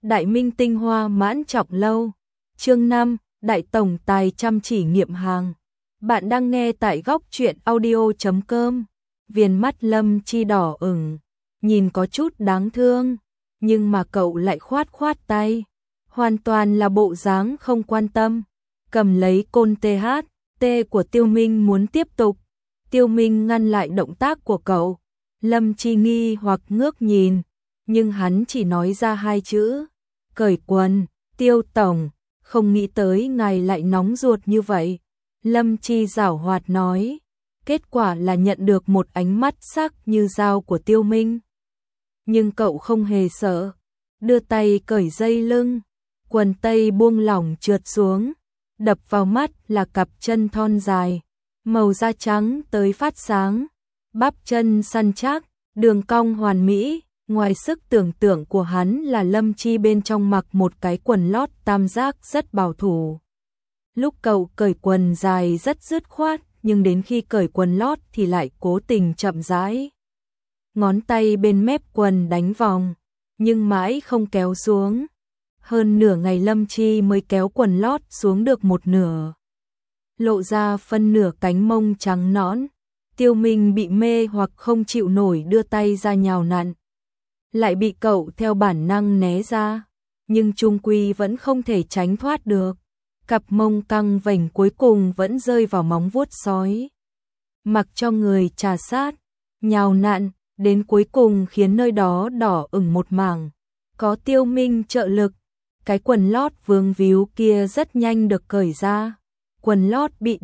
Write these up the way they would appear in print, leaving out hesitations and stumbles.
Đại minh tinh hoa mãn trọng lâu. Chương 5, Đại tổng tài chăm chỉ nghiệm hàng. Bạn đang nghe tại góc truyện audio.com. Viền mắt Lâm Chi đỏ ửng, nhìn có chút đáng thương, nhưng mà cậu lại khoát khoát tay, hoàn toàn là bộ dáng không quan tâm, cầm lấy côn THT của Tiêu Minh muốn tiếp tục. Tiêu Minh ngăn lại động tác của cậu. Lâm Chi nghi hoặc ngước nhìn, nhưng hắn chỉ nói ra hai chữ: cởi quần. Tiêu tổng, không nghĩ tới ngài lại nóng ruột như vậy. Lâm Chi giảo hoạt nói. Kết quả là nhận được một ánh mắt sắc như dao của Tiêu Minh. Nhưng cậu không hề sợ, đưa tay cởi dây lưng, quần tây buông lỏng trượt xuống, đập vào mắt là cặp chân thon dài, màu da trắng tới phát sáng, bắp chân săn chắc, đường cong hoàn mỹ. Ngoài sức tưởng tượng của hắn là Lâm Chi bên trong mặc một cái quần lót tam giác rất bảo thủ. Lúc cậu cởi quần dài rất dứt khoát, nhưng đến khi cởi quần lót thì lại cố tình chậm rãi. Ngón tay bên mép quần đánh vòng, nhưng mãi không kéo xuống. Hơn nửa ngày Lâm Chi mới kéo quần lót xuống được một nửa, lộ ra phân nửa cánh mông trắng nõn. Tiêu Minh bị mê hoặc không chịu nổi đưa tay ra nhào nặn, lại bị cậu theo bản năng né ra, nhưng chung quy vẫn không thể tránh thoát được. Cặp mông căng vành cuối cùng vẫn rơi vào móng vuốt sói. Mặc cho người trà sát, nhào nặn, đến cuối cùng khiến nơi đó đỏ ửng một mảng. Có Tiêu Minh trợ lực, cái quần lót vương víu kia rất nhanh được cởi ra. Quần lót bị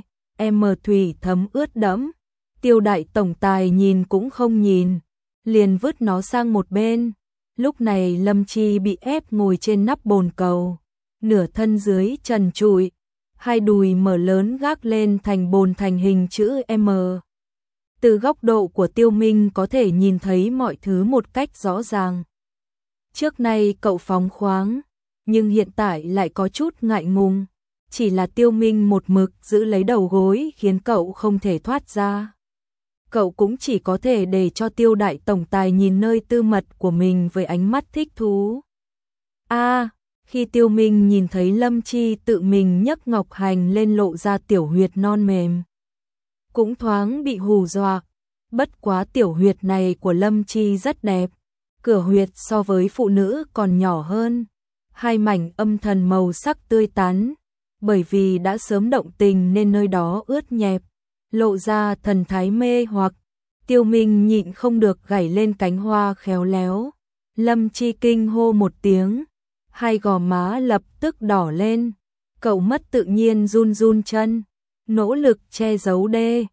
thủy thấm ướt đẫm. Tiêu đại tổng tài nhìn cũng không nhìn, liền vứt nó sang một bên. Lúc này Lâm Chi bị ép ngồi trên nắp bồn cầu, nửa thân dưới trần trụi, hai đùi mở lớn gác lên thành bồn thành hình chữ M. Từ góc độ của Tiêu Minh có thể nhìn thấy mọi thứ một cách rõ ràng. Trước nay cậu phóng khoáng, nhưng hiện tại lại có chút ngại ngùng. Chỉ là Tiêu Minh một mực giữ lấy đầu gối khiến cậu không thể thoát ra. Cậu cũng chỉ có thể để cho Tiêu đại tổng tài nhìn nơi tư mật của mình với ánh mắt thích thú. Khi Tiêu Minh nhìn thấy Lâm Chi tự mình nhấc ngọc hành lên lộ ra tiểu huyệt non mềm, cũng thoáng bị hù dọa. Bất quá tiểu huyệt này của Lâm Chi rất đẹp, cửa huyệt so với phụ nữ còn nhỏ hơn, hai mảnh âm thần màu sắc tươi tắn, bởi vì đã sớm động tình nên nơi đó ướt nhẹp, lộ ra thần thái mê hoặc. Tiêu Minh nhịn không được gảy lên cánh hoa khéo léo. Lâm Chi kinh hô một tiếng, hai gò má lập tức đỏ lên. Cậu mất tự nhiên run run chân, nỗ lực che giấu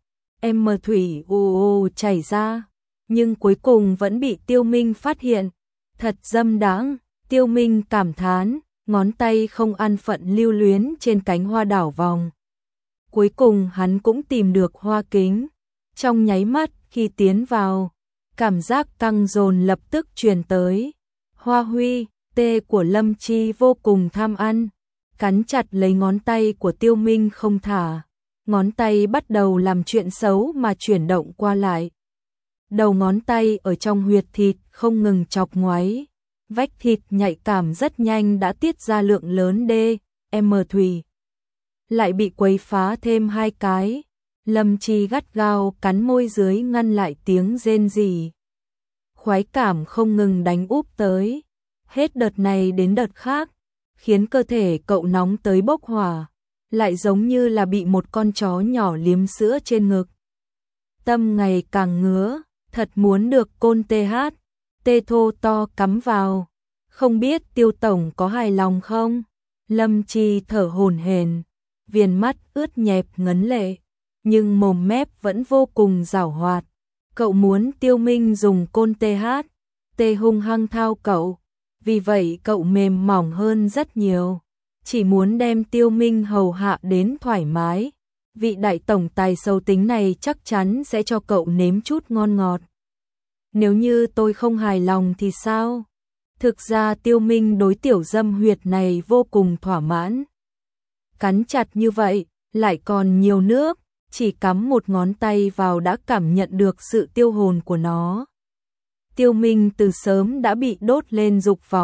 thủy chảy ra, nhưng cuối cùng vẫn bị Tiêu Minh phát hiện. Thật dâm đáng, Tiêu Minh cảm thán, ngón tay không an phận lưu luyến trên cánh hoa đảo vòng. Cuối cùng hắn cũng tìm được hoa kính. Trong nháy mắt khi tiến vào, cảm giác căng dồn lập tức truyền tới. Hoa huy tê của Lâm Chi vô cùng tham ăn, cắn chặt lấy ngón tay của Tiêu Minh không thả. Ngón tay bắt đầu làm chuyện xấu mà chuyển động qua lại. Đầu ngón tay ở trong huyệt thịt không ngừng chọc ngoáy. Vách thịt nhạy cảm rất nhanh đã tiết ra lượng lớn thủy. Lại bị quấy phá thêm hai cái. Lâm Chi gắt gao cắn môi dưới ngăn lại tiếng rên rỉ. Khoái cảm không ngừng đánh úp tới, hết đợt này đến đợt khác, khiến cơ thể cậu nóng tới bốc hỏa, lại giống như là bị một con chó nhỏ liếm sữa trên ngực. Tâm ngày càng ngứa, thật muốn được côn thô to cắm vào. Không biết Tiêu tổng có hài lòng không? Lâm Chi thở hổn hển, viền mắt ướt nhẹp ngấn lệ, nhưng mồm mép vẫn vô cùng giảo hoạt. Cậu muốn Tiêu Minh dùng côn hung hăng thao cậu, vì vậy cậu mềm mỏng hơn rất nhiều, chỉ muốn đem Tiêu Minh hầu hạ đến thoải mái. Vị đại tổng tài xấu tính này chắc chắn sẽ cho cậu nếm chút ngon ngọt. Nếu như tôi không hài lòng thì sao? Thực ra Tiêu Minh đối tiểu dâm huyệt này vô cùng thỏa mãn. Cắn chặt như vậy, lại còn nhiều nước, chỉ cắm một ngón tay vào đã cảm nhận được sự tiêu hồn của nó. Tiêu Minh từ sớm đã bị đốt lên dục vọng,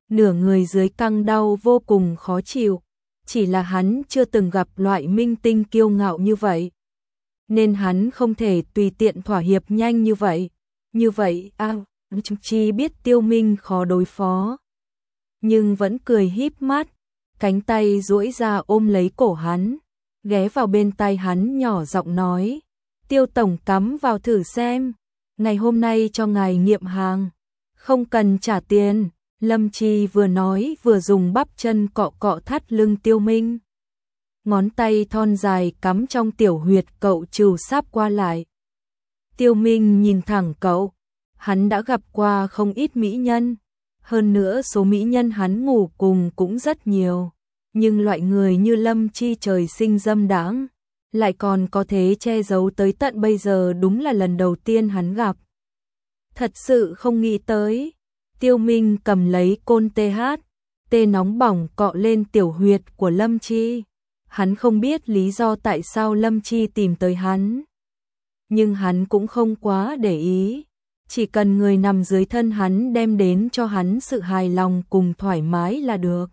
nửa người dưới căng đau vô cùng khó chịu, chỉ là hắn chưa từng gặp loại minh tinh kiêu ngạo như vậy, nên hắn không thể tùy tiện thỏa hiệp nhanh như vậy. Như vậy, Trung Chi biết Tiêu Minh khó đối phó, nhưng vẫn cười híp mắt, cánh tay duỗi ra ôm lấy cổ hắn, ghé vào bên tai hắn nhỏ giọng nói, Tiêu tổng cắm vào thử xem, ngày hôm nay cho ngài nghiệm hàng, không cần trả tiền. Lâm Chi vừa nói vừa dùng bắp chân cọ cọ thắt lưng Tiêu Minh. Ngón tay thon dài cắm trong tiểu huyệt cậu trừ sáp qua lại. Tiêu Minh nhìn thẳng cậu, hắn đã gặp qua không ít mỹ nhân, hơn nữa số mỹ nhân hắn ngủ cùng cũng rất nhiều, nhưng loại người như Lâm Chi trời sinh dâm đãng, lại còn có thể che giấu tới tận bây giờ, đúng là lần đầu tiên hắn gặp. Thật sự không nghĩ tới. Tiêu Minh cầm lấy côn tê nóng bỏng cọ lên tiểu huyệt của Lâm Chi. Hắn không biết lý do tại sao Lâm Chi tìm tới hắn, nhưng hắn cũng không quá để ý, chỉ cần người nằm dưới thân hắn đem đến cho hắn sự hài lòng cùng thoải mái là được.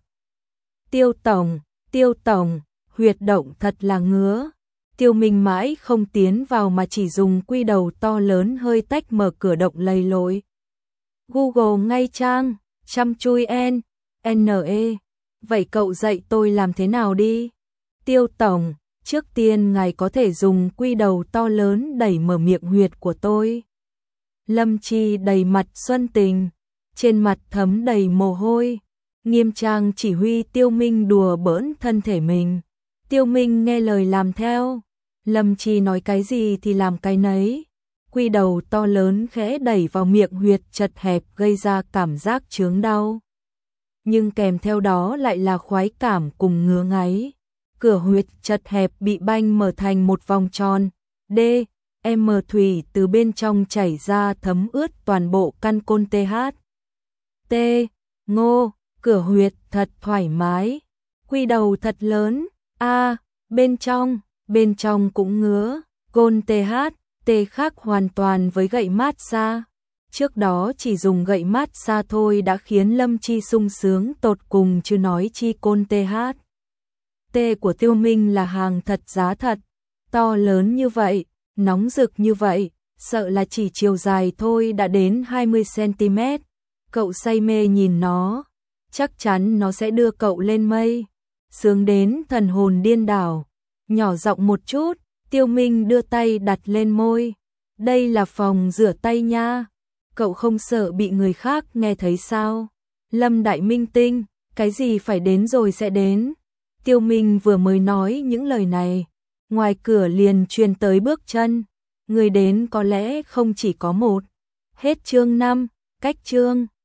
Tiêu tổng, huyệt động thật là ngứa. Tiêu Minh mãi không tiến vào mà chỉ dùng quy đầu to lớn hơi tách mở cửa động lầy lội. Google ngay trang, chăm chui NE, vậy cậu dạy tôi làm thế nào đi? Tiêu tổng, trước tiên ngài có thể dùng quy đầu to lớn đẩy mở miệng huyệt của tôi. Lâm Chi đầy mặt xuân tình, trên mặt thấm đầy mồ hôi, nghiêm trang chỉ huy Tiêu Minh đùa bỡn thân thể mình. Tiêu Minh nghe lời làm theo, Lâm Chi nói cái gì thì làm cái nấy. Quy đầu to lớn khẽ đẩy vào miệng huyệt chật hẹp gây ra cảm giác chướng đau, nhưng kèm theo đó lại là khoái cảm cùng ngứa ngáy. Cửa huyệt chật hẹp bị banh mở thành một vòng tròn, thủy từ bên trong chảy ra thấm ướt toàn bộ căn côn ngô, cửa huyệt thật thoải mái, quy đầu thật lớn, bên trong cũng ngứa, côn khác hoàn toàn với gậy mát xa. Trước đó chỉ dùng gậy mát xa thôi đã khiến Lâm Chi sung sướng tột cùng, chứ nói chi côn của Tiêu Minh là hàng thật giá thật, to lớn như vậy, nóng rực như vậy, sợ là chỉ chiều dài thôi đã đến 20 cm. Cậu say mê nhìn nó, chắc chắn nó sẽ đưa cậu lên mây, sướng đến thần hồn điên đảo. Nhỏ giọng một chút, Tiêu Minh đưa tay đặt lên môi. Đây là phòng rửa tay nha, cậu không sợ bị người khác nghe thấy sao? Lâm đại minh tinh, cái gì phải đến rồi sẽ đến. Tiêu Minh vừa mới nói những lời này, ngoài cửa liền truyền tới bước chân, người đến có lẽ không chỉ có một. Hết chương 5, cách chương